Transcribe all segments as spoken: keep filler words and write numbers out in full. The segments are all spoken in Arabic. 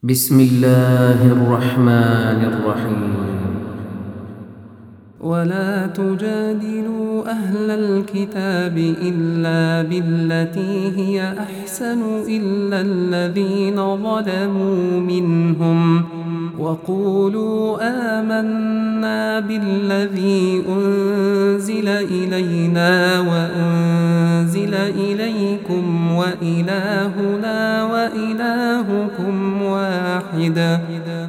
بسم الله الرحمن الرحيم. ولا تجادلوا أهل الكتاب إلا بالتي هي أحسن إلا الذين ظلموا منهم وقولوا آمنا بالذي أنزل إلينا وأنزل إليكم وإلهنا وإلهكم واحد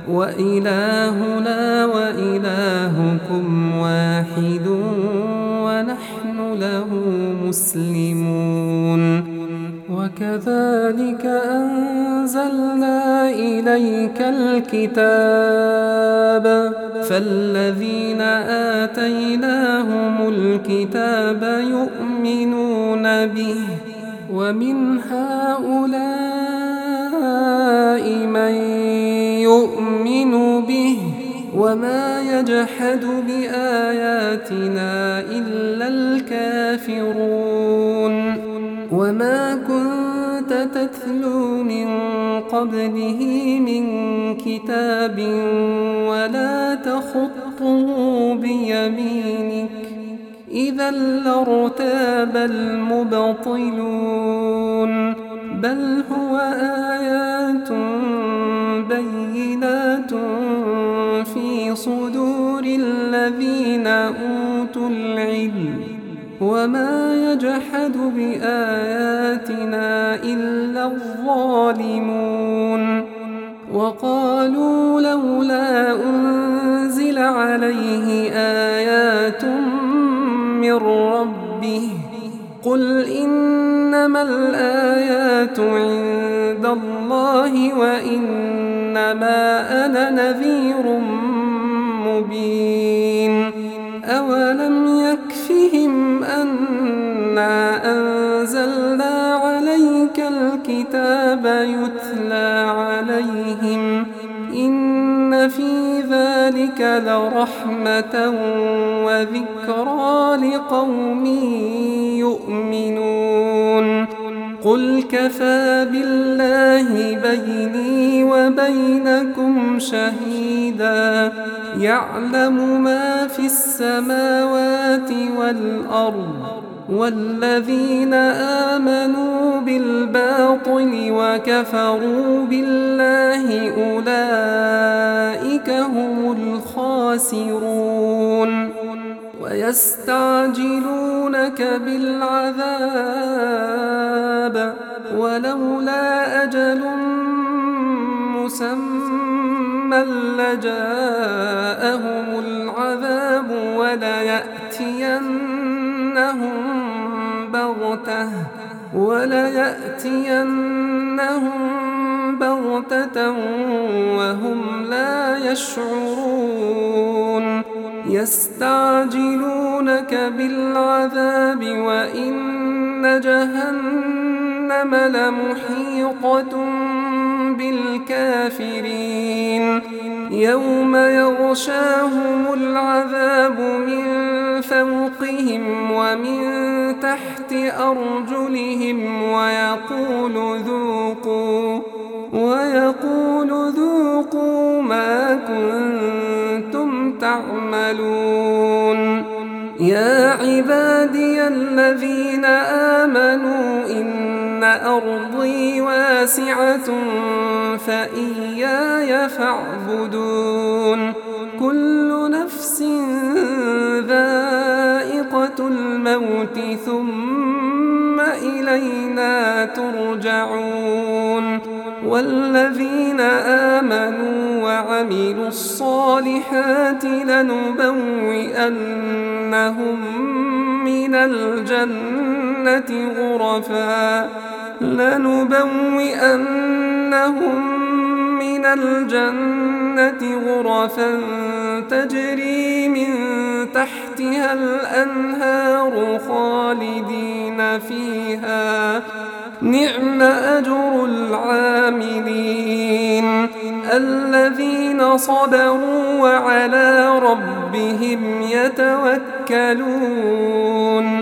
وإلهنا وإلهكم واحد ونحن له مسلمون. وكذلك أنزلنا إليك الكتاب فالذين آتيناهم الكتاب يؤمنون به ومن هؤلاء من يؤمن به وما يجحد بآياتنا إلا الكافرون. وما كنت تتلو من قبله من كتاب ولا تخطه بيمينك إذا لارتاب المبطلون بل هو آيات بينات في صدور الذين أوتوا العلم وما يجحد بآياتنا إلا الظالمون. وقالوا لولا أنزل عليه آيات من ربه قل إنما الآيات عند الله وإنما أنا نذير مبين. أولم يكفهم أنا أنزلنا عليك الكتاب يتلى عليهم إن في ذلك لرحمة وذكرى لقوم يؤمنون. قل كفى بالله بيني وبينكم شهيدا يعلم ما في السماوات والأرض والذين آمنوا بالباطل وكفروا بالله أولئك هم الخاسرون. ويستعجلونك بالعذاب ولولا أجل مسمى لجاءهم العذاب وليأتينهم بغتة وليأتينهم بغتة وهم لا يشعرون. يستعجلونك بالعذاب وإن جهنم لمحيطة بالكافرين يوم يغشاهم العذاب من فوقهم ومن تحت أرجلهم ويقول ذوقوا ويقول ذوقوا ما كنتم تعملون. يا عبادي الذين آمنوا إن أرضي واسعة فإياي فاعبدون. كل نفس ذائقة الموت ثم إلينا ترجعون. والذين آمنوا وعملوا الصالحات لنبوئنهم من الجنة غرفا لنبوئنهم من الجنة غرفا تجري من تحتها الأنهار خالدين فيها نعم أجر العاملين الذين صبروا وعلى ربهم يتوكلون.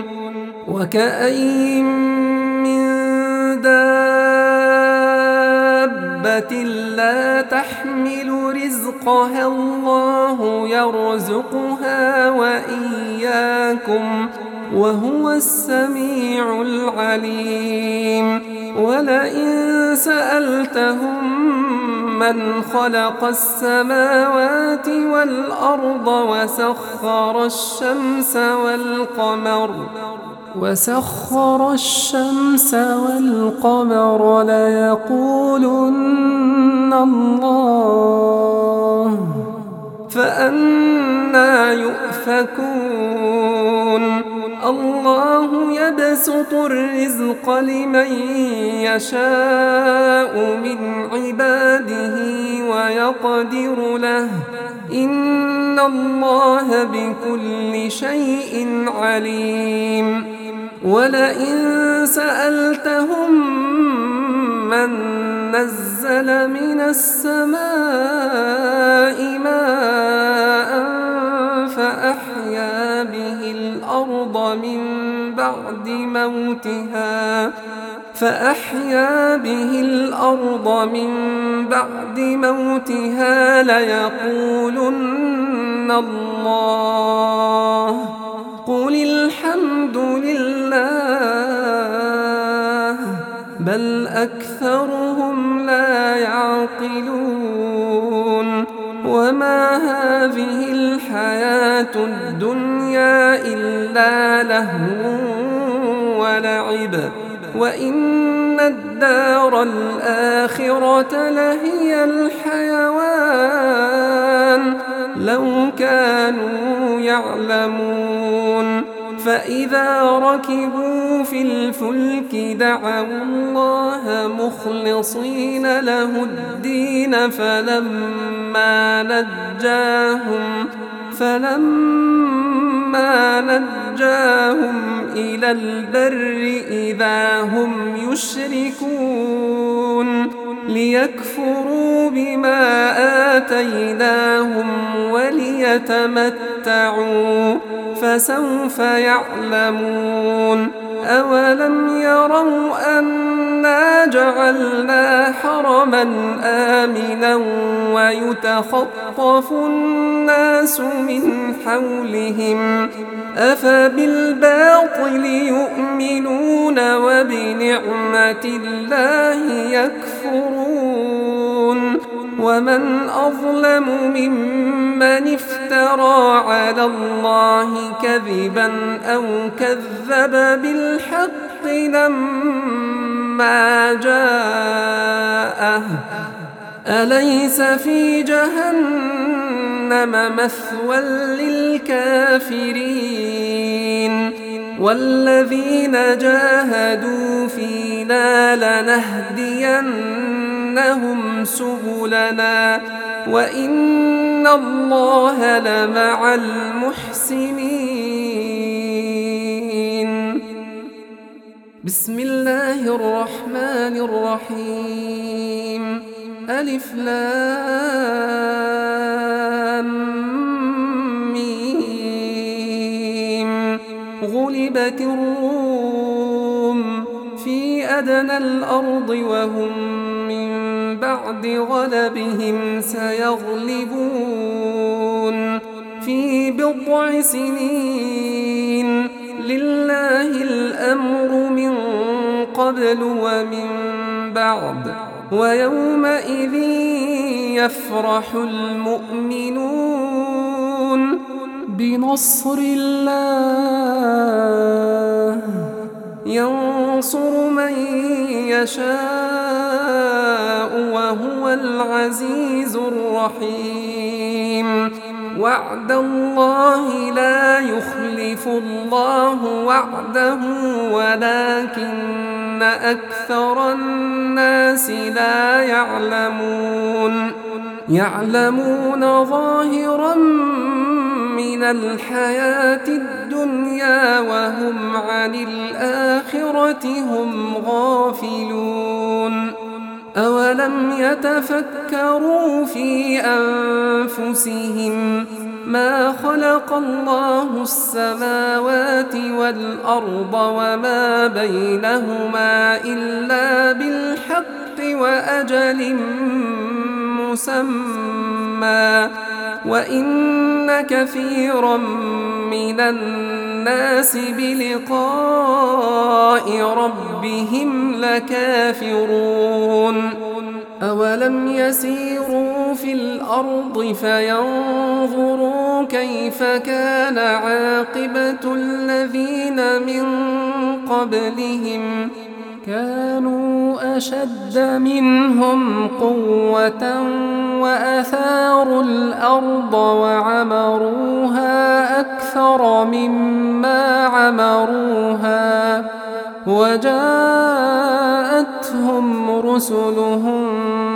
وكأين من دابة دابة لا تحمل رزقها الله يرزقها وإياكم وهو السميع العليم ولئن سألتهم من خلق السماوات والأرض وسخر الشمس والقمر وسخر الشمس والقمر ليقولن الله فأنى يؤفكون الله يبسط الرزق لمن يشاء من عباده ويقدر له إن الله بكل شيء عليم ولئن سألتهم من نزل من السماء ماء فأحيا به الأرض من بعد موتها فأحيا به الأرض من بعد موتها ليقولن الله قل الحمد لله بل أكثرهم لا يعقلون وما هذه الحياة الدنيا إلا لهو ولعب وإن الدار الآخرة لهي الحيوان لو كانوا يعلمون فإذا ركبوا في الفلك دعوا الله مخلصين له الدين فلما نجاهم فلما نجاهم إلى البر إذا هم يشركون ليكفروا بما آتيناهم وليتمتعوا فسوف يعلمون أولم يروا أنا جعلنا حرما آمنا ويتخطف الناس من حولهم أفبالباطل يؤمنون وبنعمة الله يكفرون ومن أظلم ممن افترى على الله كذبا أو كذب بالحق لما جاءه أليس في جهنم مثوى للكافرين والذين جاهدوا فينا لنهدينهم سبلنا وإن الله لمع المحسنين بسم الله الرحمن الرحيم ألف لام ميم غلبت الروم في أدنى الأرض وهم من بعد غلبهم سيغلبون في بضع سنين لله الأمر من قبل ومن بعد ويومئذ يفرح المؤمنون بنصر الله ينصر من يشاء وهو العزيز الرحيم وعد الله لا يخلف الله وعده ولكن أكثر الناس لا يعلمون يعلمون ظاهرا من الحياة الدنيا وهم عن الآخرة هم غافلون أولم يتفكروا في أنفسهم ما خلق الله السماوات والأرض وما بينهما إلا بالحق وأجل مسمى وإن كثيرا من الناس بلقاء ربهم لكافرون أولم يسيروا في الأرض فينظروا كيف كان عاقبة الذين من قبلهم كانوا أشد منهم قوة وأثاروا الأرض وعمروها أكثر مما عمروها وجاءتهم رسلهم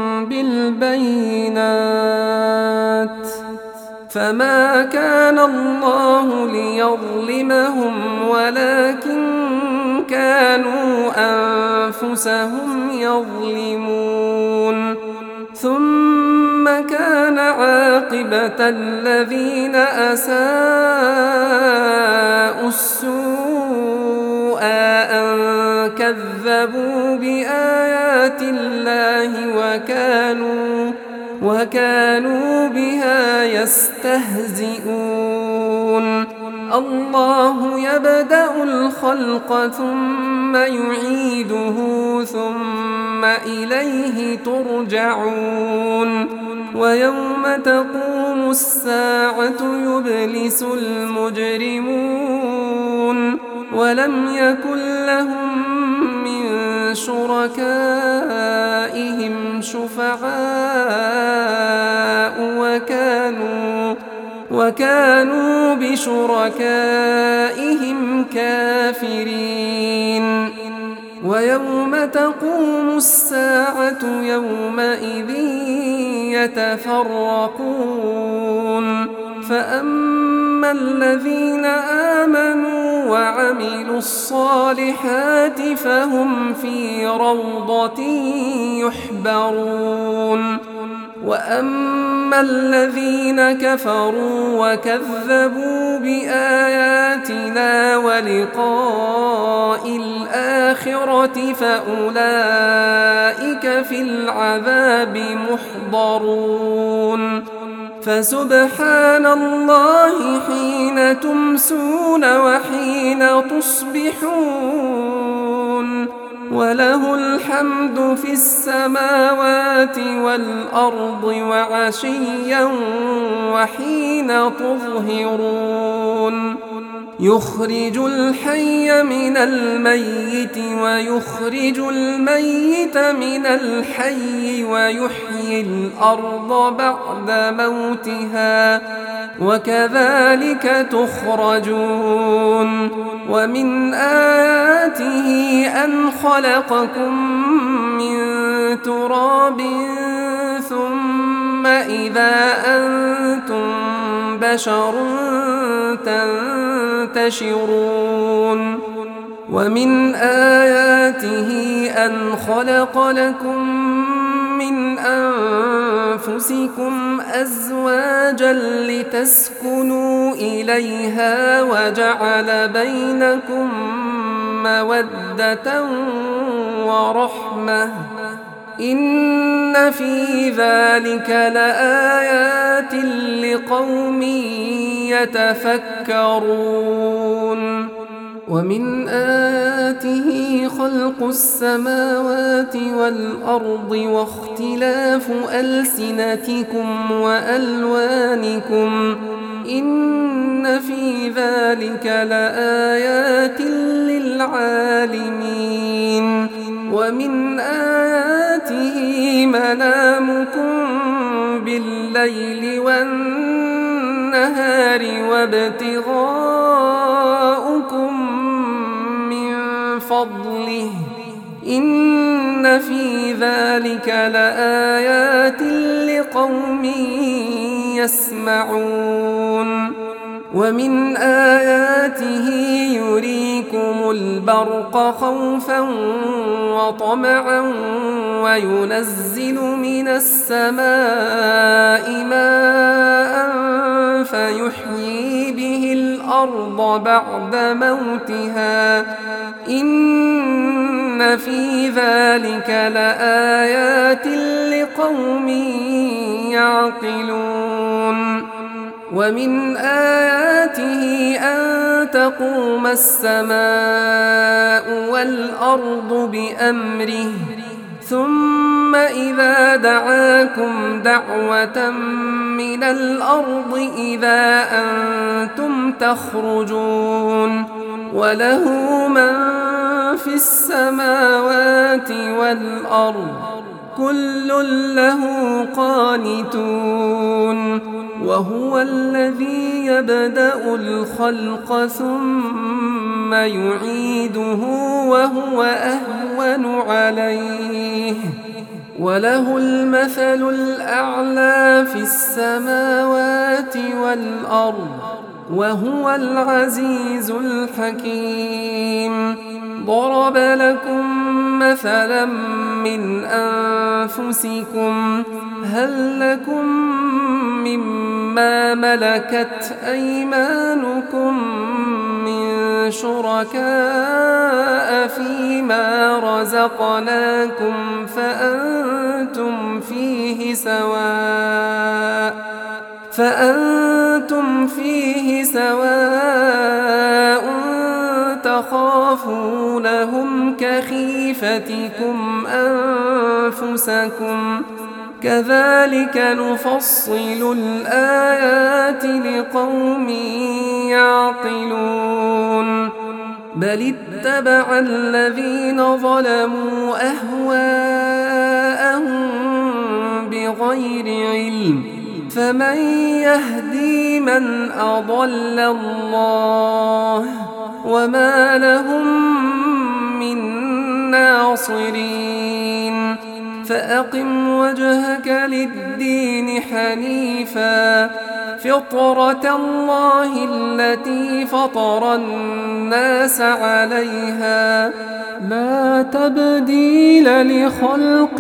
بالبينات فما كان الله ليظلمهم ولكن كانوا أنفسهم يظلمون ثم كان عاقبة الذين أساءوا السوء أن كذبوا بآيات الله وكانوا وكانوا بها يستهزئون الله يبدأ الخلق ثم يعيده ثم إليه ترجعون ويوم تقوم الساعة يبلس المجرمون ولم يكن لهم من شركائهم شفعاء وكانوا وكانوا بشركائهم كافرين ويوم تقوم الساعة يومئذ يتفرقون فأما الذين آمنوا وعملوا الصالحات فهم في روضة يحبرون وأما الذين كفروا وكذبوا بآياتنا ولقاء الآخرة فأولئك في العذاب محضرون فسبحان الله حين تمسون وحين تصبحون وله الحمد في السماوات والأرض وعشيا وحين تظهرون يخرج الحي من الميت ويخرج الميت من الحي ويحيي الأرض بعد موتها وكذلك تخرجون ومن آياته أن خلقكم من تراب ثم إذا أنتم بشر تنتشرون ومن آياته أن خلق لكم من أنفسكم أزواجا لتسكنوا إليها وجعل بينكم مودة ورحمة إن في ذلك لآيات لقوم يتفكرون ومن آياته خلق السماوات والأرض واختلاف ألسنتكم وألوانكم إن في ذلك لآيات للعالمين ومن آياته منامكم بالليل والنهار وابتغاؤكم من فضله إن في ذلك لآيات لقوم يسمعون ومن آياته يريكم البرق خوفا وطمعا وينزل من السماء ماء فيحيي به الأرض بعد موتها إن إن في ذلك لآيات لقوم يعقلون ومن آياته أن تقوم السماء والأرض بأمره ثم إذا دعاكم دعوة من الأرض إذا أنتم تخرجون وله من في السماوات والأرض كل له قانتون وهو الذي يبدأ الخلق ثم يعيده وهو أهون عليه وله المثل الأعلى في السماوات والأرض وهو العزيز الحكيم ضرب لكم مثلا من أنفسكم هل لكم مما ملكت أيمانكم من شركاء فيما رزقناكم فأنتم فيه سواء فأنتم فيه سواء تخافونهم كخيفتكم أنفسكم كذلك نفصل الآيات لقوم يعقلون بل اتبع الذين ظلموا أهواءهم بغير علم فمن يهدي من أضل الله وما لهم من ناصرين فأقم وجهك للدين حنيفا فطرة الله التي فطر الناس عليها لا تبديل لخلق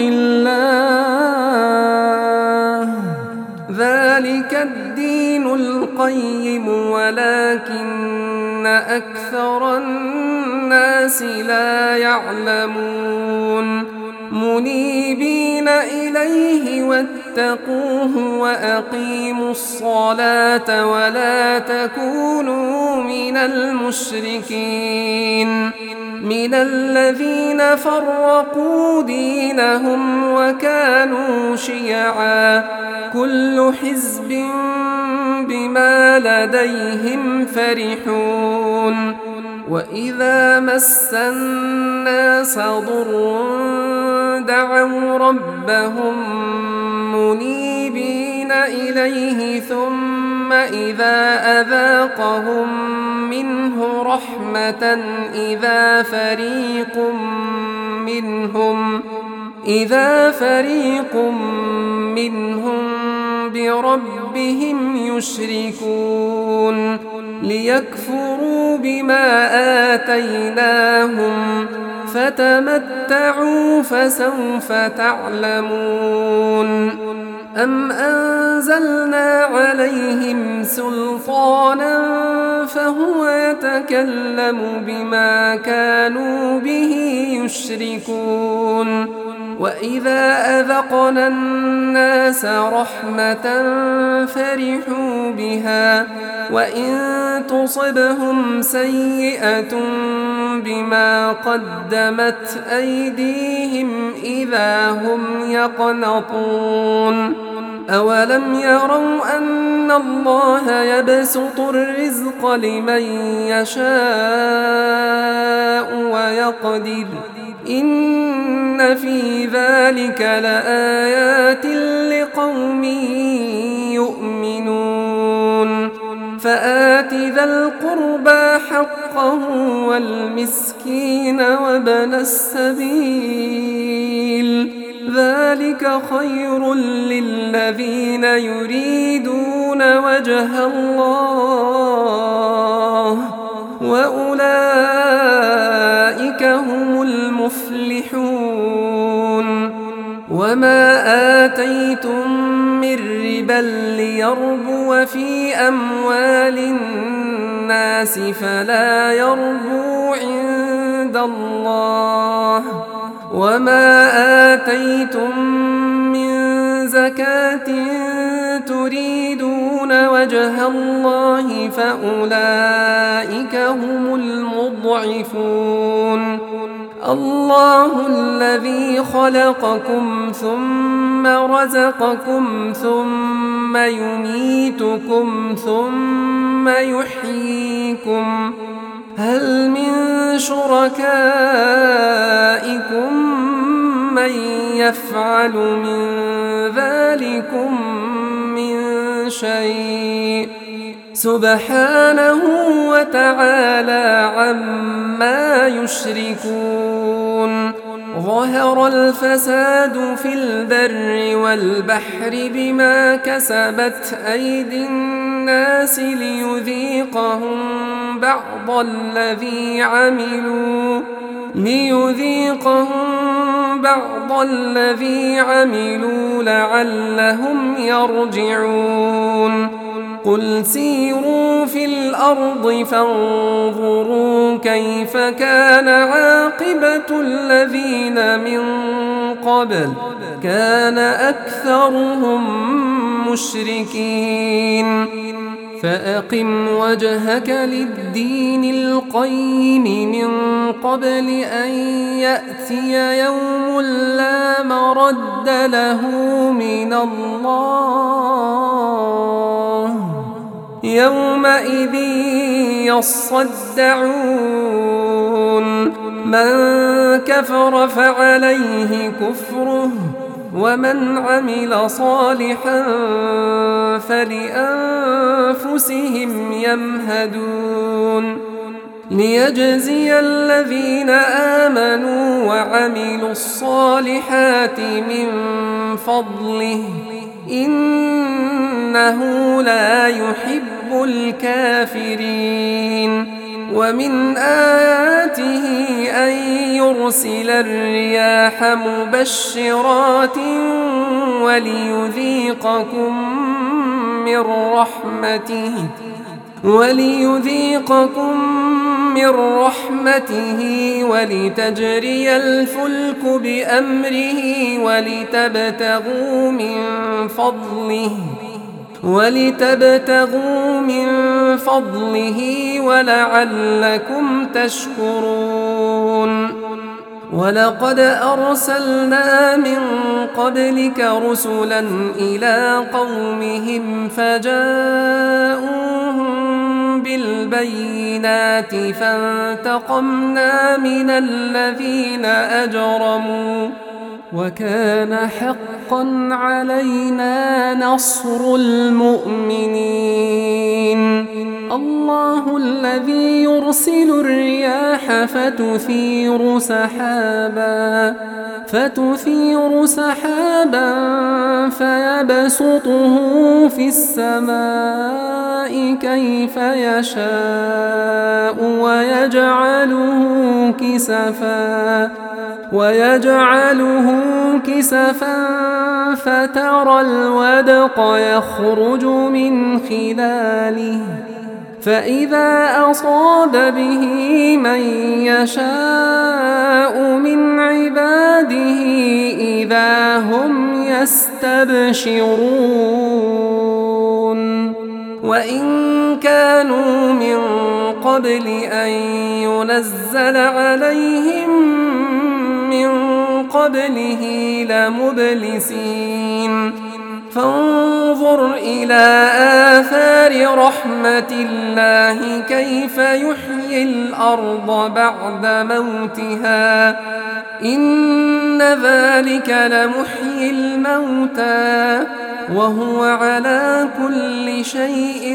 الله ذلك الدين القيم ولكن أكثر الناس لا يعلمون منيبين إليه واتقوه وأقيموا الصلاة ولا تكونوا من المشركين من الذين فرقوا دينهم وكانوا شيعا كل حزب بما لديهم فرحون وإذا مس الناس ضر دعوا ربهم منيبين إليه ثم إذا أذاقهم منه رحمة إذا فريق منهم إذا فريق منهم بربهم يشركون ليكفروا بما آتيناهم فتمتعوا فسوف تعلمون أم أنزلنا عليهم سلطانا فهو يتكلم بما كانوا به يشركون وإذا أذقنا الناس رحمة فرحوا بها وإن تصبهم سيئة بما قدمت أيديهم إذا هم يقنطون أولم يروا أن الله يبسط الرزق لمن يشاء ويقدر إن في ذلك لآيات لقوم يؤمنون فآت ذا القربى حقه والمسكين وابن السبيل ذلك خير للذين يريدون وجه الله وأولئك هم المفلحون وما آتيتم من ربا ليربو في أموال الناس فلا يربو عند عند الله وما آتيتم من زكاة تريدون وجه الله فأولئك هم المضعفون الله الذي خلقكم ثم رزقكم ثم يميتكم ثم يحييكم هل من شركائكم من يفعل من ذلكم من شيء سبحانه وتعالى عما يشركون ظهر الفساد في البر والبحر بما كسبت أيدي الناس ليذيقهم بعض الذي عملوا ليذيقهم بعض الذي عملوا لعلهم يرجعون قل سيروا في الأرض فانظروا كيف كان عاقبة الذين من قبل كان أكثرهم مشركين فأقم وجهك للدين القيم من قبل أن يأتي يوم لا مرد له من الله يومئذ يصدعون من كفر فعليه كفره ومن عمل صالحا فلأنفسهم يمهدون ليجزي الذين آمنوا وعملوا الصالحات من فضله إنه لا يحب الكافرين ومن آياته أن يرسل الرياح مبشرات وليذيقكم من رحمته وليذيقكم من رحمته ولتجري الفلك بأمره ولتبتغوا من فضله ولتبتغوا من فضله ولعلكم تشكرون ولقد أرسلنا من قبلك رسلا إلى قومهم فجاءوهم بالبينات فانتقمنا من الذين أجرموا وكان حقا علينا نصر المؤمنين الله الذي يرسل الرياح فتثير سحابا فتثير سحابا فيبسطه في السماء كيف يشاء ويجعله كسفا ويجعله كسفا فترى الودق يخرج من خلاله فإذا أصاب به من يشاء من عباده إذا هم يستبشرون وإن كانوا من قبل أن ينزل عليهم من قبله لمبلسين فانظر إلى آثار رحمة الله كيف يحيي الأرض بعد موتها إن ذلك لمحيي الموتى وهو على كل شيء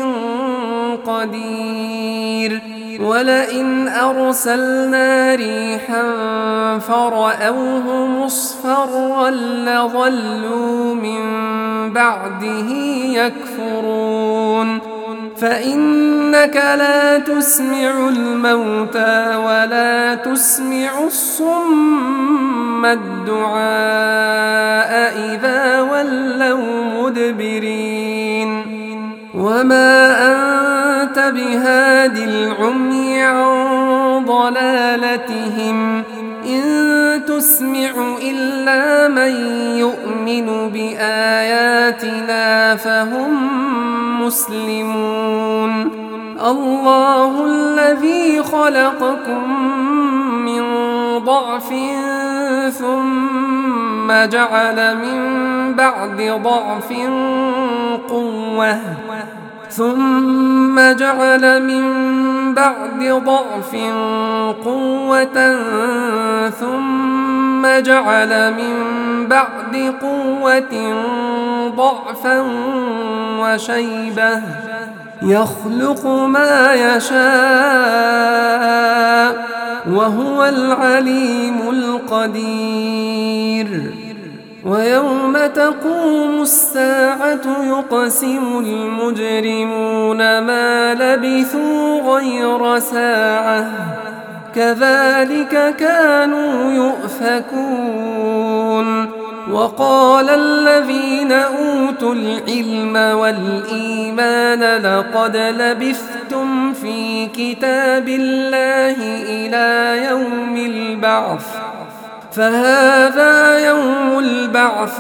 قدير ولئن أرسلنا ريحا فرأوه مصفرا لظلوا من بعده يكفرون فإنك لا تسمع الموتى ولا تسمع الصم الدعاء إذا ولوا مدبرين وما أنت بهاد العمي عن ضلالتهم إن تسمع إلا من يؤمن بآياتنا فهم مسلمون الله الذي خلقكم من ضعف ثم جعل من بعد ضعف قوة ثم جعل من بعد ضعف قوة ثم جعل من بعد قوة ضعفا وشيبة يخلق ما يشاء وهو العليم القدير ويوم تقوم الساعة يقسم المجرمون ما لبثوا غير ساعة كذلك كانوا يؤفكون وقال الذين أوتوا العلم والإيمان لقد لبثتم في كتاب الله إلى يوم البعث فهذا يوم البعث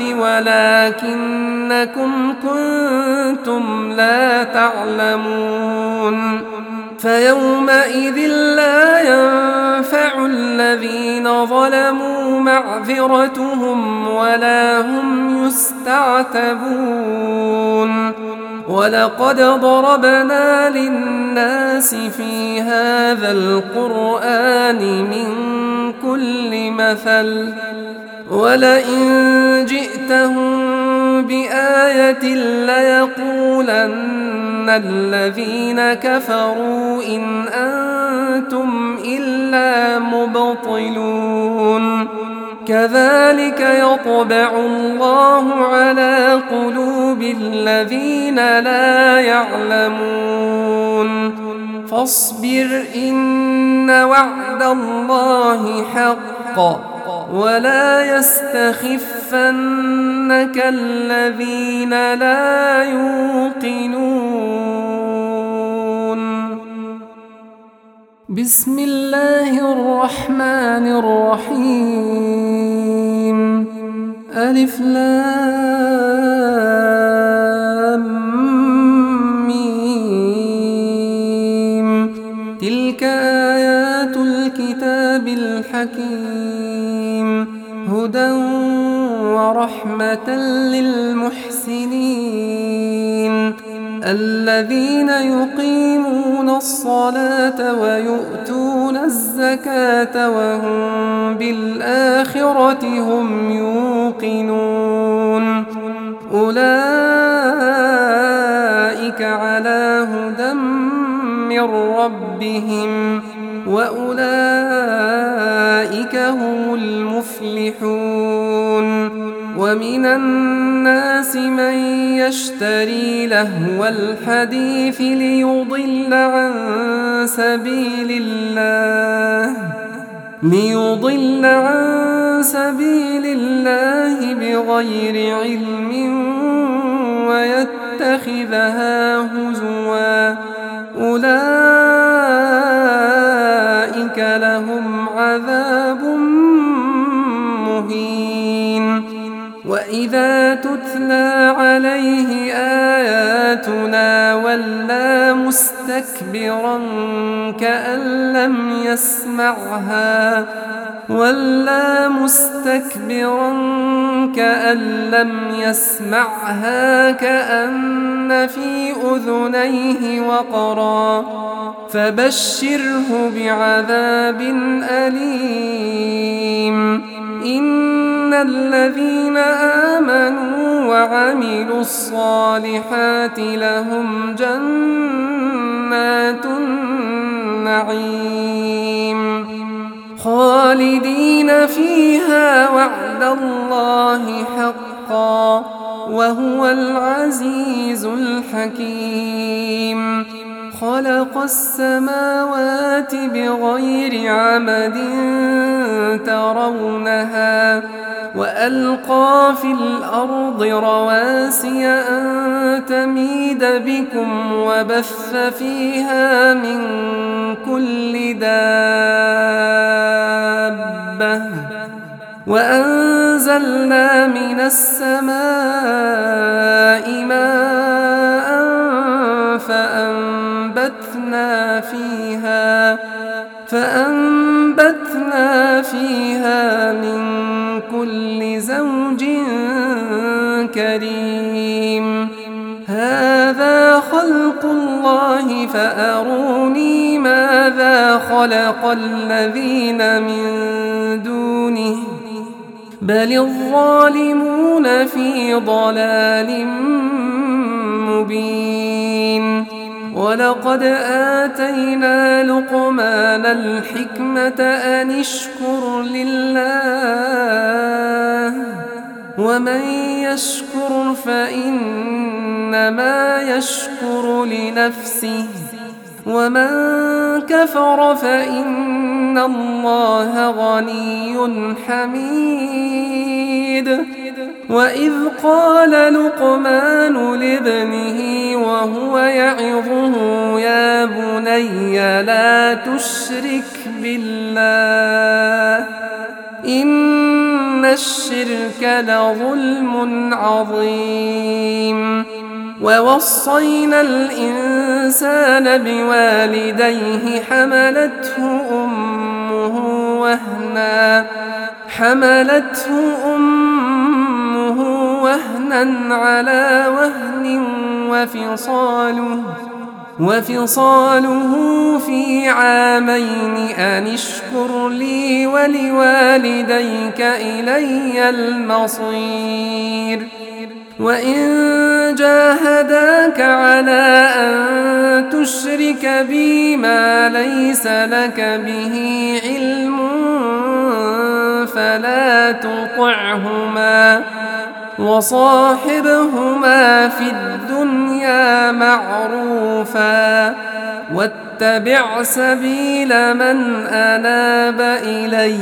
ولكنكم كنتم لا تعلمون فيومئذ لا ينفع الذين ظلموا معذرتهم ولا هم يستعتبون ولقد ضربنا للناس في هذا القرآن من كل مثل ولئن جئتهم بآية ليقولن الذين كفروا إن أنتم إلا مبطلون كذلك يطبع الله على قلوب الذين لا يعلمون فاصبر إن وعد الله حق ولا يستخفنك الذين لا يوقنون بسم الله الرحمن الرحيم ألف لام ميم تلك آيات الكتاب الحكيم هدى ورحمة للمحسنين الذين يقيمون الصلاة ويؤتون الزكاة وهم بالآخرة هم يوقنون أولئك على هدى من ربهم وأولئك هم المفلحون ومن الناس من يشتري لهو الحديث ليضل عن سبيل الله ليضل عن سبيل الله بغير علم ويتخذها هزوا أولئك لهم عذاب مهين وإذا تتلى عليه آياتنا ولى مستكبرا كأن لم يسمعها ولى مستكبرا كأن لم يسمعها كأن في أذنيه وقرا فبشره بعذاب أليم إن الذين آمنوا وعملوا الصالحات لهم جنات النعيم خالدين فيها وعد الله حقا وهو العزيز الحكيم خلق السماوات بغير عمد ترونها وألقى في الأرض رواسي أن تميد بكم وبث فيها من كل دابة وأنزلنا من السماء ماء فأنبتنا فيها فأنبتنا فيها من كل زوج كريم هذا خلق الله فأروني ماذا خلق الذين من دونه بل الظالمون في ضلال مبين ولقد آتينا لقمان الحكمة أن اشكر لله ومن يشكر فإنما يشكر لنفسه ومن كفر فإن الله غني حميد وإذ قال لقمان لابنه وهو يعظه يا بني لا تشرك بالله إن الشرك لظلم عظيم ووصينا الإنسان بوالديه حملته أمه وهنا حملته أمه وهنا على وهن وفصاله وفصاله في عامين أن اشكر لي ولوالديك إلي المصير وإن جاهداك على أن تشرك بي ما ليس لك به علم فلا تطعهما وصاحبهما في الدنيا معروفا واتبع سبيل من أناب إلي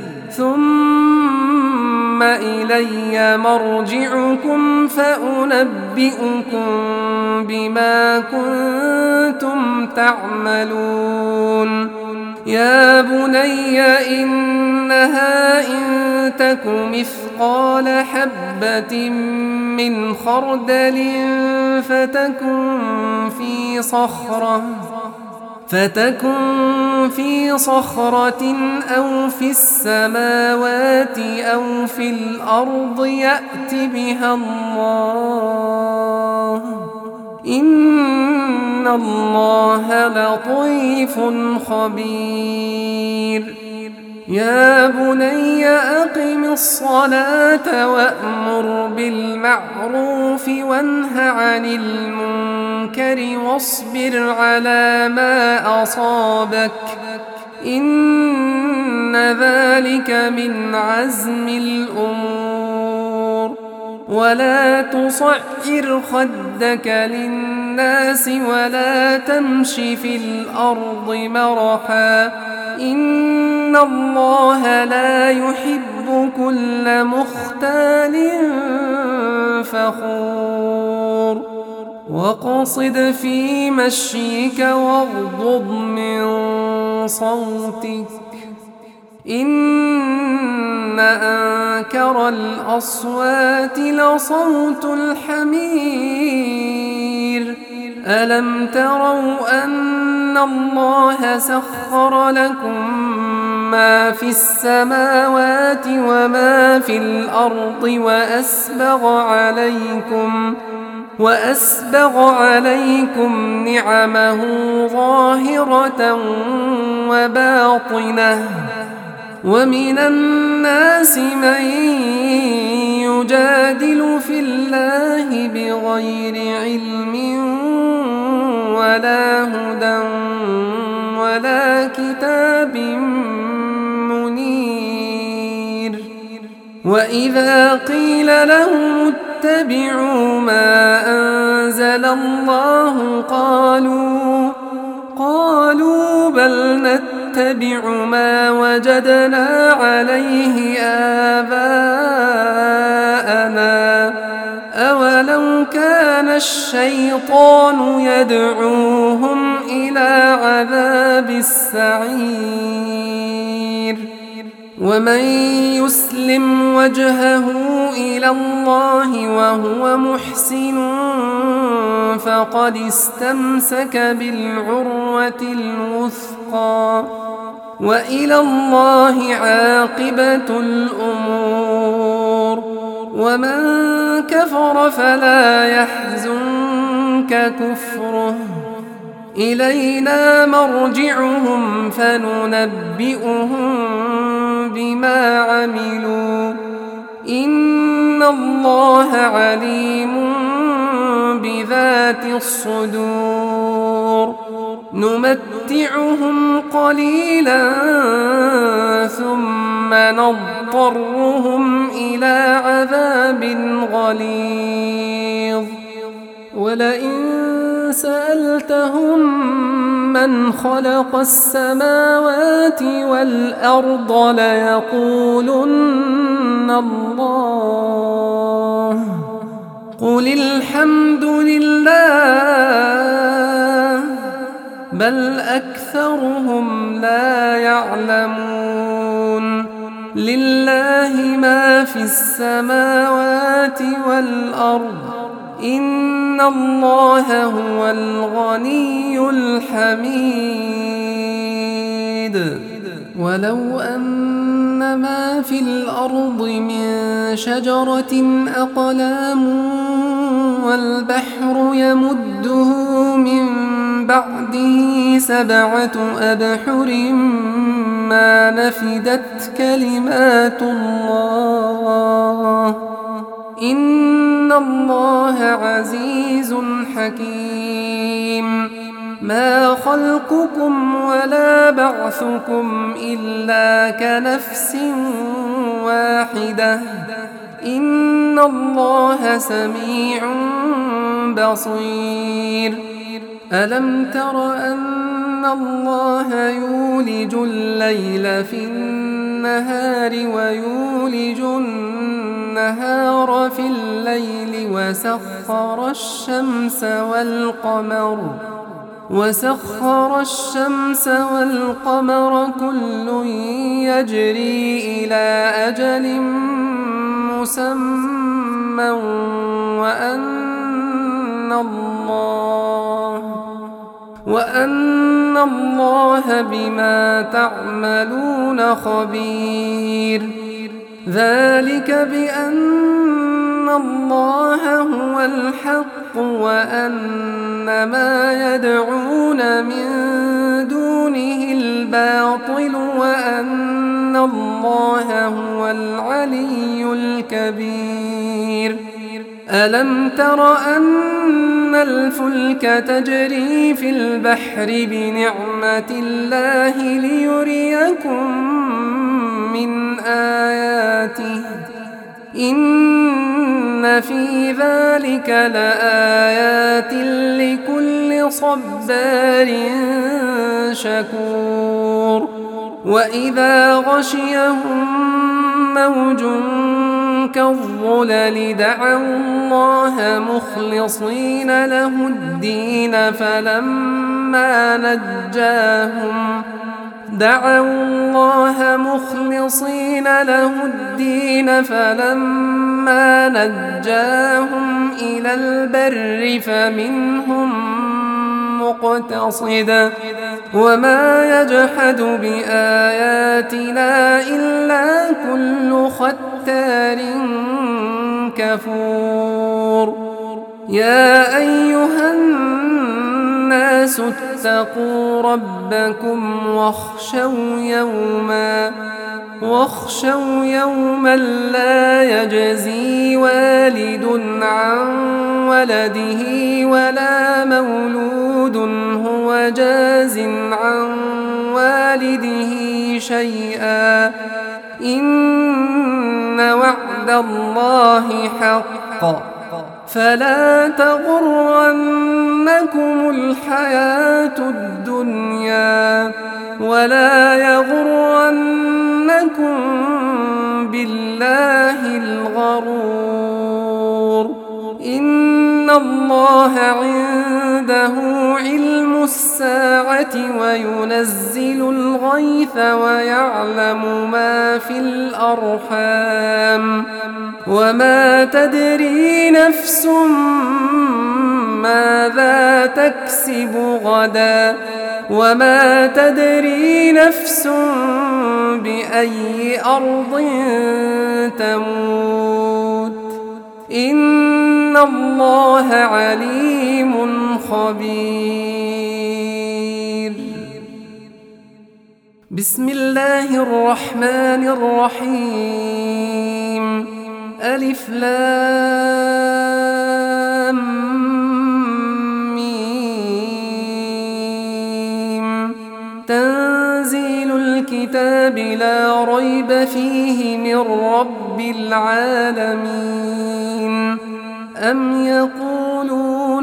ثم إلي مرجعكم فأنبئكم بما كنتم تعملون يا بني إنها إن تك مثقال حبة من خردل فتكن في صخرة فتكن في صخرة أو في السماوات أو في الأرض يأت بها الله إن الله لطيف خبير يا بني أقم الصلاة وأمر بالمعروف وانه عن المنكر واصبر على ما أصابك إن ذلك من عزم الأمور ولا تصعر خدك للناس ولا تمش في الأرض مرحا إن الله لا يحب كل مختال فخور واقصد في مشيك واغضض من صوتك إن أنكر الأصوات لصوت الحمير ألم تروا أن الله سخر لكم ما في السماوات وما في الأرض وأسبغ عليكم وأسبغ عليكم نعمه ظاهرة وباطنة ومن الناس من يجادل في الله بغير علم ولا هدى ولا كتاب منير وإذا قيل لهم اتبعوا ما أنزل الله قالوا قالوا بل نتبع نتبع ما وجدنا عليه آباءنا أولو كان الشيطان يدعوهم إلى عذاب السعير ومن يسلم وجهه إلى الله وهو محسن فقد استمسك بالعروة الوثقى وإلى الله عاقبة الأمور ومن كفر فلا يحزنك كفره إلينا مرجعهم فننبئهم بما عملوا إن الله عليم بذات الصدور نمتعهم قليلا ثم نضطرهم إلى عذاب غليظ ولئن سألتهم من خلق السماوات والأرض ليقولن الله قل الحمد لله بل أكثرهم لا يعلمون لله ما في السماوات والأرض إن الله هو الغني الحميد ولو أن ما في الأرض من شجرة أقلام والبحر يمده من بعده سبعة أبحر ما نفدت كلمات الله إن الله عزيز حكيم ما خلقكم ولا بعثكم إلا كنفس واحدة إن الله سميع بصير ألم تر أن الله يولج الليل في النهار ويولج النهار في الليل وسخر الشمس والقمر وسخر الشمس والقمر كل يجري إلى أجل مسمى وأن الله وأن الله بما تعملون خبير ذلك بأن الله هو الحق وأن ما يدعون من دونه الباطل وأن الله هو العلي الكبير ألم تر أن الفلك تجري في البحر بنعمة الله ليريكم من آياته إن في ذلك لآيات لكل صبار شكور وإذا غشيهم موج كالظلل دعوا الله مخلصين له الدين فلما نجاهم دعوا الله مخلصين له الدين فلما نجاهم إلى البر فمنهم مقتصد وما يجحد بآياتنا إلا كل ختار كفور يا أيها الناس اتقوا ربكم واخشوا يوما واخشوا يوما لا يجزي والد عن ولده ولا مولود هو جاز عن والده شيئا إن وعد الله حق فلا تغرنكم الحياة الدنيا ولا يغرنكم بالله الغرور إن الله عنده علم الساعة وينزل الغيث ويعلم ما في الأرحام وما تدري نفس ماذا تكسب غدا وما تدري نفس بأي أرض تموت إن الله عليم خبير. بسم الله الرحمن الرحيم. ألف لام ميم. تنزيل الكتاب لا ريب فيه من رب العالمين. أم يقولون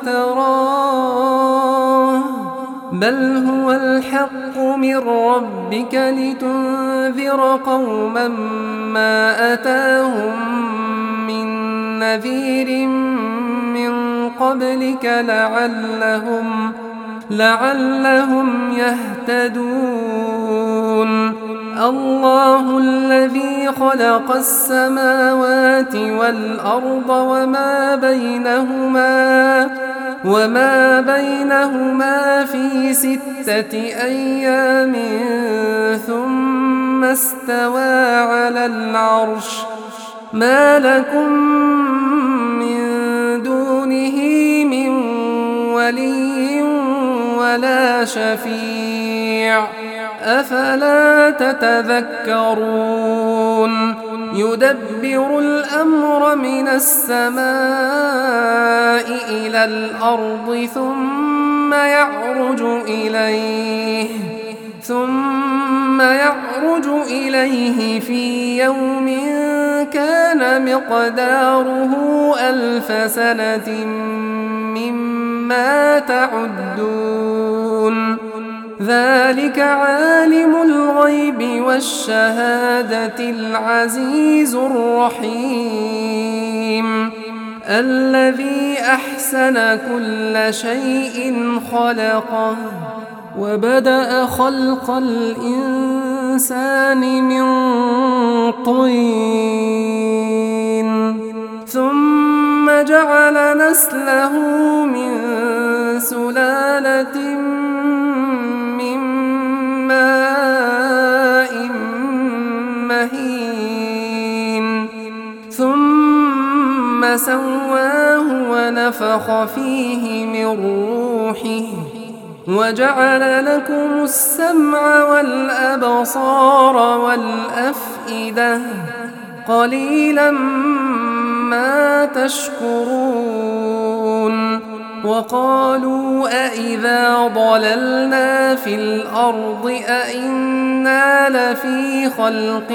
افتراه بل هو الحق من ربك لتنذر قوما ما أتاهم من نذير من قبلك لعلهم لعلهم يهتدون. الله الذي خلق السماوات والأرض وما بينهما وما بينهما في ستة أيام ثم استوى على العرش ما لكم من دونه من ولي ولا شفيع أفلا تتذكرون. يدبر الأمر من السماء إلى الأرض ثم يعرج إليه ثم يعرج إليه في يوم كان مقداره ألف سنة مما تعدون. ذلك عالم الغيب والشهادة العزيز الرحيم الذي أحسن كل شيء خلقه وبدأ خلق الإنسان من طين ثم جعل نسله من سلالة من ماء مهين ثم سواه ونفخ فيه من روحه وجعل لكم السمع والأبصار والأفئدة قليلا ما تشكرون. وقالوا أإذا ضللنا في الأرض أإنا لفي خلق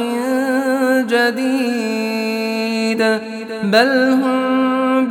جديد بل هم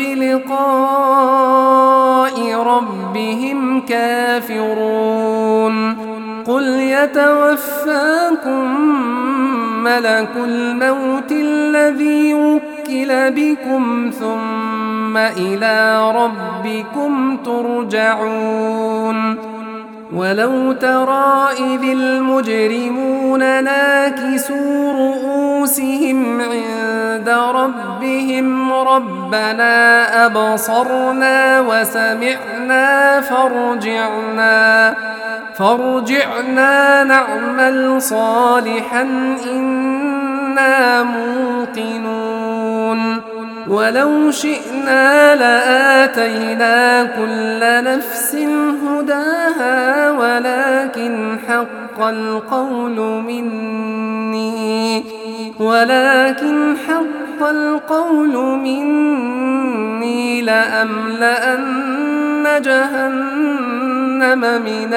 بلقاء ربهم كافرون. قل يتوفاكم ملك الموت الذي وكل بكم ثم إلى ربكم ترجعون. ولو ترى إذ المجرمون ناكسوا رؤوسهم عند ربهم ربنا أبصرنا وسمعنا فارجعنا فارجعنا نعمل صالحا إنا موقنون. ولو شئنا لآتينا كل نفس هداها ولكن حق القول مني ولكن حق القول مني لأملأن جهنم من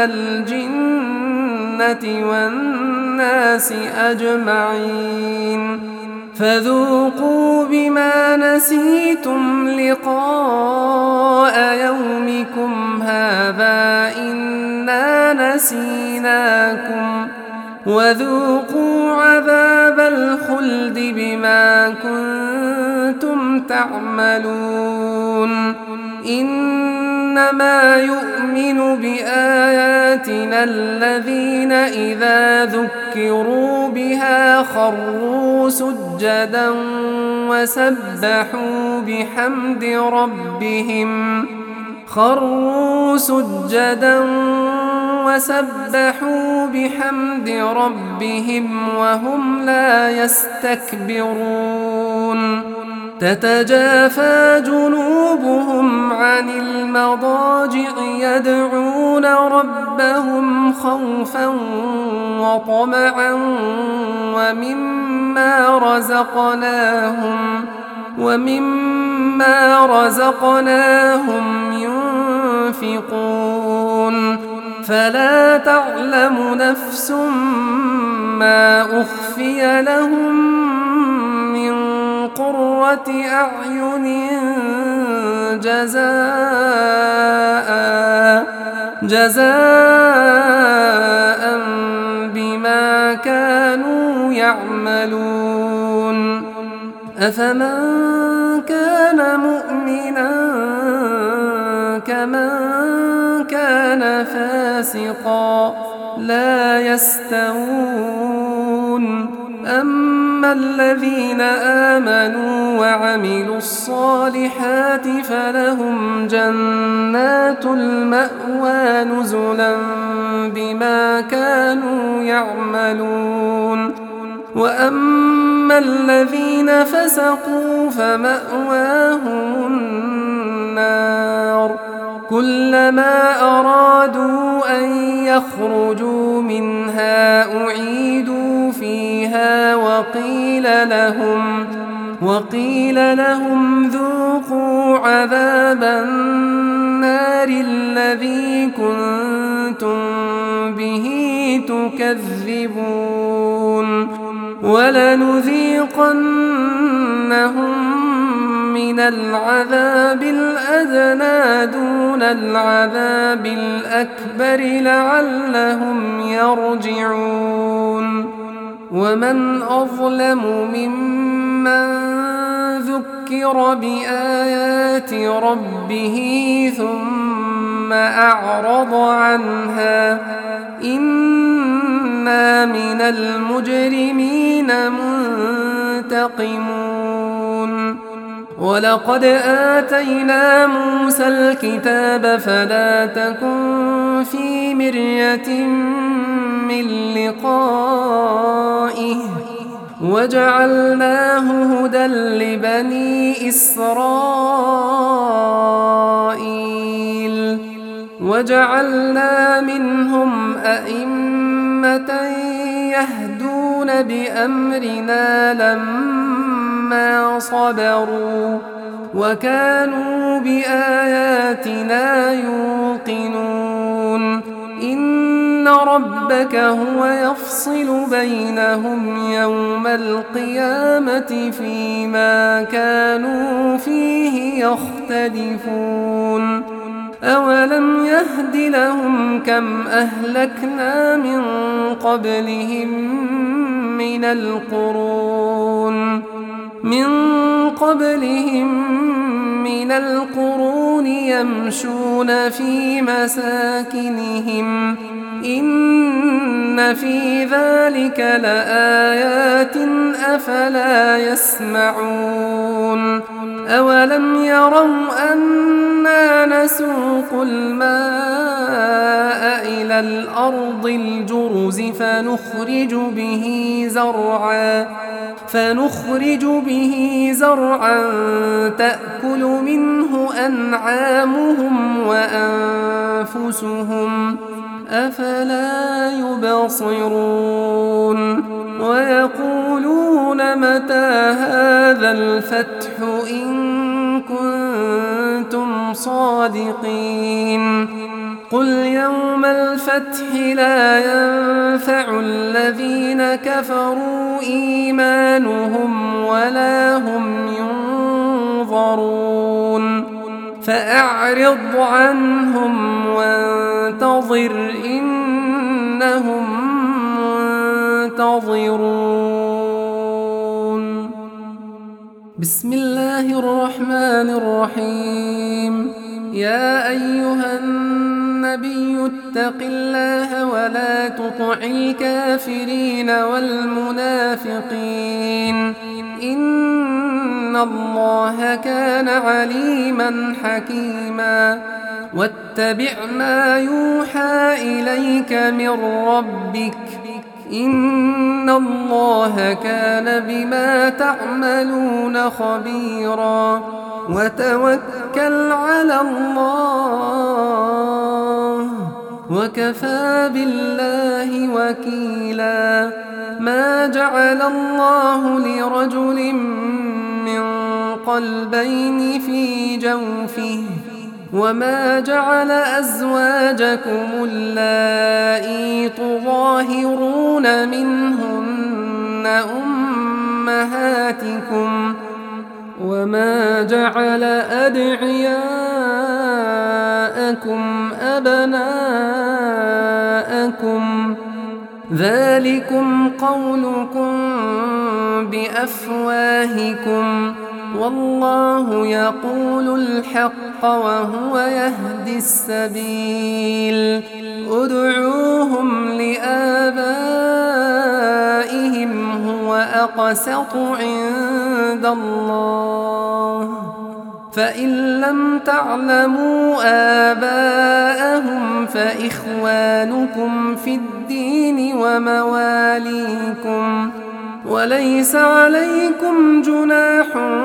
الجنة والناس أجمعين. فذوقوا بما نسيتم لقاء يومكم هذا إنا نسيناكم نسيناكم وذوقوا عذاب الخلد بما كنتم تعملون إنما يؤمن بآياتنا الذين إذا ذكروا بها خروا سجدا وسبحوا بحمد ربهم خروا سجدا وسبحوا بحمد ربهم وهم لا يستكبرون تتجافى جنوبهم عن المضاجع يدعون ربهم خوفا وطمعا ومما رزقناهم ومما رزقناهم ينفقون فلا تعلم نفس ما أخفي لهم من قرة أعين جزاء جزاء بما كانوا يعملون أفمن كان مؤمنا كمن كان فاسقا لا يستوون أما الذين آمنوا وعملوا الصالحات فلهم جنات المأوى نزلا بما كانوا يعملون وأما الذين فسقوا فمأواهم النار كلما أرادوا أن يخرجوا منها أعيدوا فيها وقيل لهم وقيل لهم ذوقوا عذاب النار الذي كنتم به تكذبون ولنذيقنهم من العذاب الأدنى دون العذاب الأكبر لعلهم يرجعون ومن أظلم ممن ذكر بآيات ربه ثم أعرض عنها إنا من المجرمين منتقمون ولقد آتينا موسى الكتاب فلا تكن في مرية من لقائه وجعلناه هدى لبني إسرائيل وجعلنا منهم أئمة يهدون بأمرنا لما صبروا وكانوا بآياتنا يوقنون إن ربك هو يفصل بينهم يوم القيامة فيما كانوا فيه يختلفون أولم يهد لهم كم أهلكنا من قبلهم من القرون من قبلهم من القرون يمشون في مساكنهم إن في ذلك لآيات أفلا يسمعون أولم يروا أنا نسوق الماء إلى الأرض الجرز فنخرج به زرعا فنخرج به زرعا تأكل منه أنعامهم وأنفسهم أفلا يبصرون ويقولون متى هذا الفتح إن كنتم صادقين قل يوم الفتح لا ينفع الذين كفروا إيمانهم ولا هم ينظرون فأعرض عنهم وانتظر إنهم ينتظرون. بسم الله الرحمن الرحيم. يا أيها النبي اتق الله ولا تطع الكافرين والمنافقين إن الله كان عليما حكيما. واتبع ما يوحى إليك من ربك إن الله كان بما تعملون خبيرا. وتوكل على الله وكفى بالله وكيلا. ما جعل الله لرجل من قلبين في جوفه وما جعل أزواجكم اللائي تظاهرون منهن أمهاتكم وما جعل أدعياءكم أبناءكم ذلكم قولكم بأفواهكم والله يقول الحق وهو يهدي السبيل. ادعوهم لآبائهم هو أقسط عند الله فإن لم تعلموا آباءهم فإخوانكم في الدين ومواليكم وليس عليكم جناح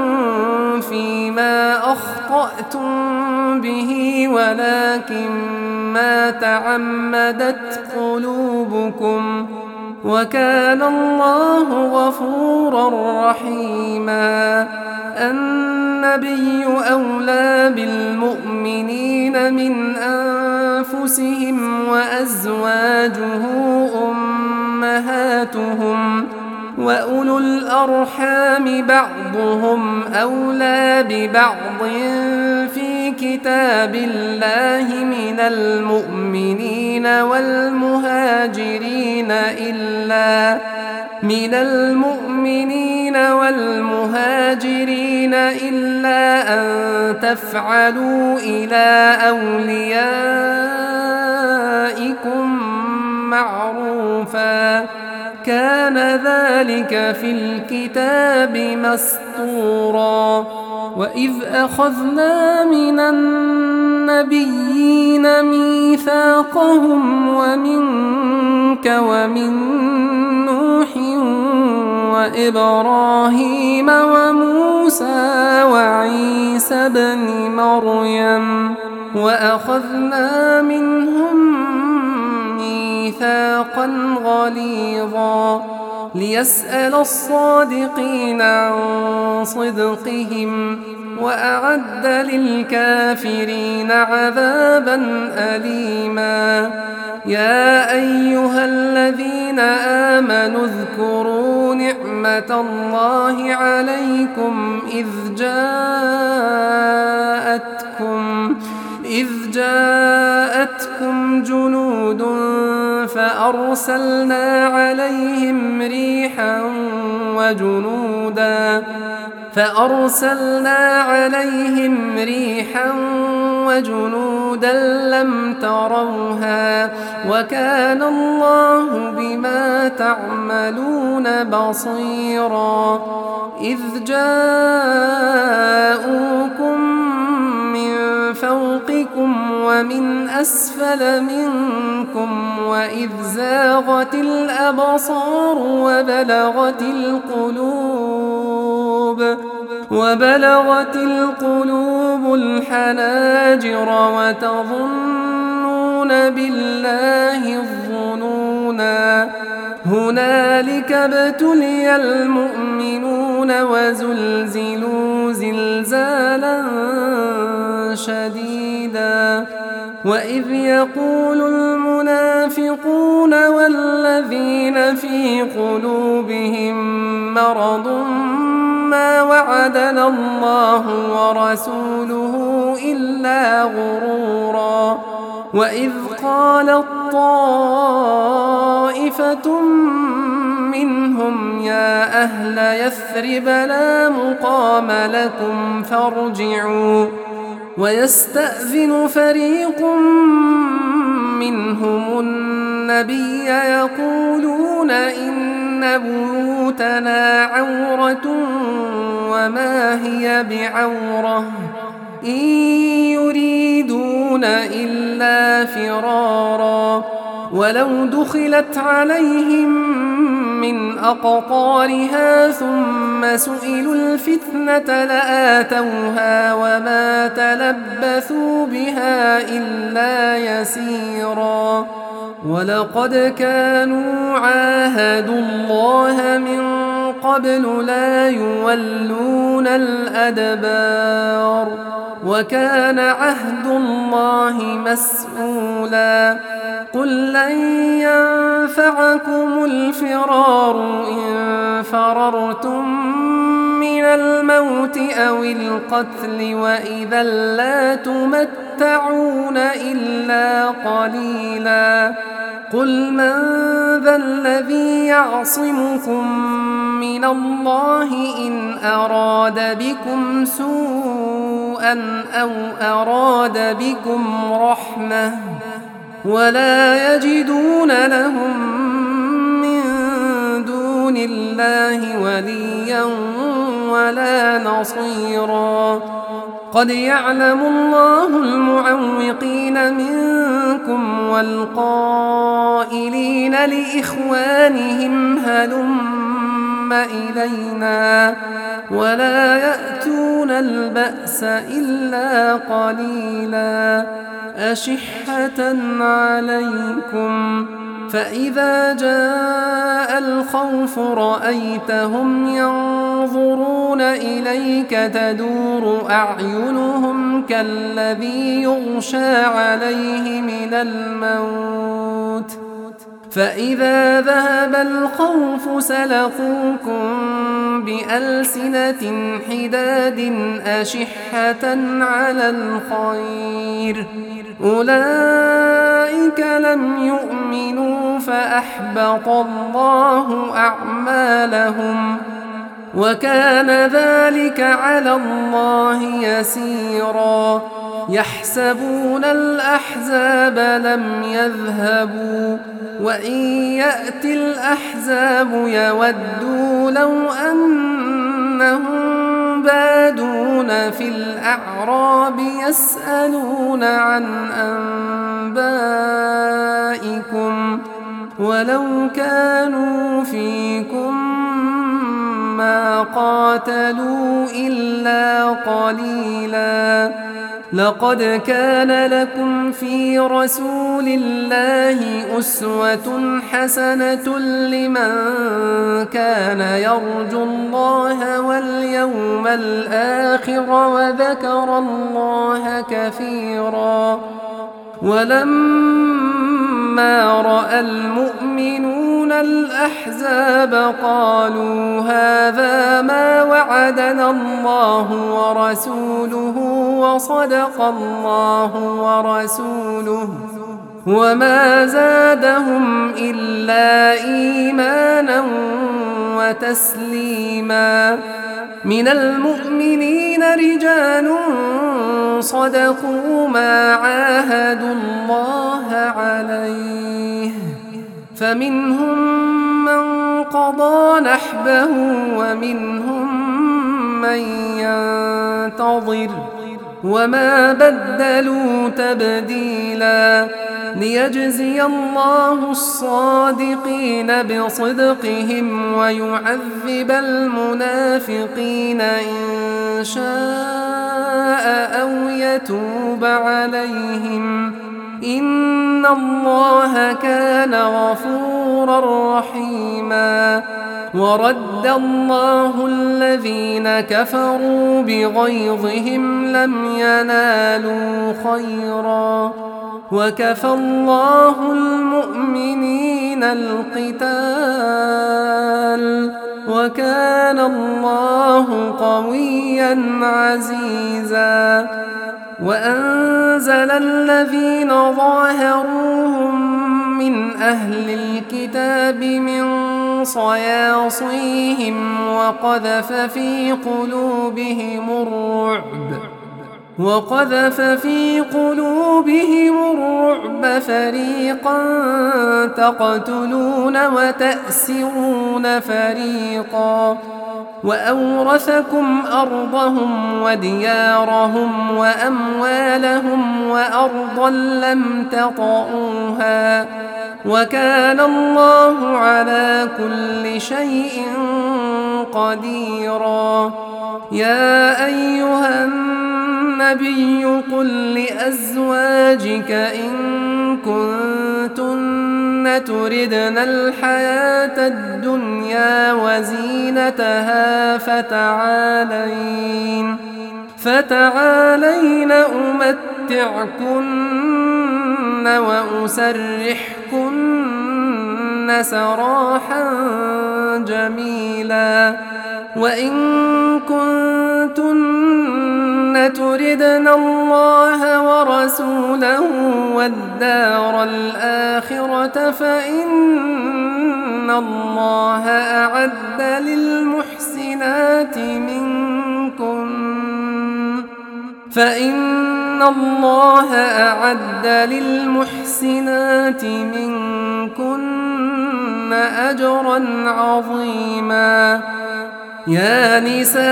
فيما أخطأتم به ولكن ما تعمدت قلوبكم وكان الله غفورا رحيما. النبي أولى بالمؤمنين من أنفسهم وأزواجه أمهاتهم وأولو الأرحام بعضهم أولى ببعض في كتاب الله من المؤمنين والمهاجرين إلا من المؤمنين والمهاجرين إلا أن تفعلوا إلى أوليائكم معروفا كان ذلك في الكتاب مسطورا. وإذ أخذنا من النبيين ميثاقهم ومنك ومن نوح وإبراهيم وموسى وعيسى بن مريم وأخذنا منهم ميثاقا غليظا ليسأل الصادقين عن صدقهم وأعد للكافرين عذابا أليما. يا أيها الذين آمنوا اذكروا نعمة الله عليكم إذ جاءتكم إذ جاءتكم جنود فأرسلنا عليهم ريحا وجنودا فأرسلنا عليهم ريحا وجنودا لم تروها وكان الله بما تعملون بصيرا. إذ جاءوكم من فوقكم ومن أسفل منكم وإذ زاغت الأبصار وبلغت القلوب وبلغت القلوب الحناجر وتظنون بالله الظنونا. هنالك ابتلي المؤمنون وزلزلوا زلزالا شديدا. وإذ يقول المنافقون والذين في قلوبهم مرض ما وعدنا الله ورسوله إلا غرورا. وإذ قالت طائفة منهم يا أهل يثرب لا مقام لكم فارجعوا ويستأذن فريق منهم النبي يقولون إن بيوتنا عورة وما هي بعورة إن يريدون إلا فرارا ولو دخلت عليهم من أقطارها ثم سئلوا الفتنة لآتوها وما تلبثوا بها إلا يسيرا ولقد كانوا عاهدوا الله من قبل لا يولون الأدبار وكان عهد الله مسؤولا قل لن ينفعكم الفرار إن فررتم من الموت أو القتل وإذا لا تمتعون إلا قليلا قل من ذا الذي يعصمكم من الله إن أراد بكم سوءا أو أراد بكم رحمة ولا يجدون لهم من دون الله وليا ولا نصيرا قد يعلم الله المعوقين منكم والقائلين لإخوانهم هلم إلينا ولا يأتون البأس إلا قليلا أشحة عليكم فإذا جاء الخوف رأيتهم ينظرون إليك تدور أعينهم كالذي يغشى عليه من الموت فإذا ذهب الخوف سلقوكم بألسنة حداد أشحة على الخير أولئك لم يؤمنوا فأحبط الله أعمالهم وكان ذلك على الله يسيرا يحسبون الأحزاب لم يذهبوا وإن يأتي الأحزاب يودوا لو أنهم بادون في الأعراب يسألون عن أنبائكم ولو كانوا فيكم ما قاتلوا إلا قليلا لقد كان لكم في رسول الله أسوة حسنة لمن كان يرجو الله واليوم الآخر وذكر الله كثيرا ولما رأى المؤمنون الأحزاب قالوا هذا ما وعدنا الله ورسوله وصدق الله ورسوله وما زادهم إلا إيمانا وتسليما من المؤمنين رجال صدقوا ما عاهدوا الله عليه فمنهم من قضى نحبه ومنهم من ينتظر وما بدلوا تبديلا ليجزي الله الصادقين بصدقهم ويعذب المنافقين إن شاء أو يتوب عليهم إن الله كان غفورا رحيما ورد الله الذين كفروا بغيظهم لم ينالوا خيرا وكفى الله المؤمنين القتال وكان الله قويا عزيزا وأنزل الذين ظاهروهم من أهل الكتاب من صياصيهم وقذف في قلوبهم الرعب وقذف في قلوبهم الرعب فريقا تقتلون وتأسرون فريقا وأورثكم أرضهم وديارهم وأموالهم وأرضا لم تطئوها وكان الله على كل شيء قديرا. يا أيها النبي قل لأزواجك إن كنتن تردن الحياة الدنيا وزينتها فتعالين فتعالين أمتعكن وأسرحكن سراحا جميلا. وإن كنتن تردن الله ورسوله والدار الآخرة فإن الله أعد للمحسنات منكن فإن الله أعد للمحسنات منكن أجرا عظيما. يا نساء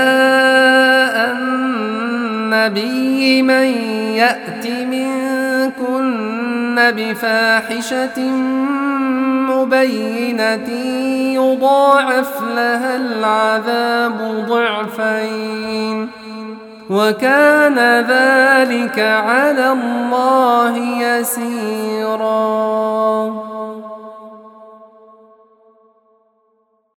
النبي من يأت منكن بفاحشة مبينة يضاعف لها العذاب ضعفين وكان ذلك على الله يسيرا.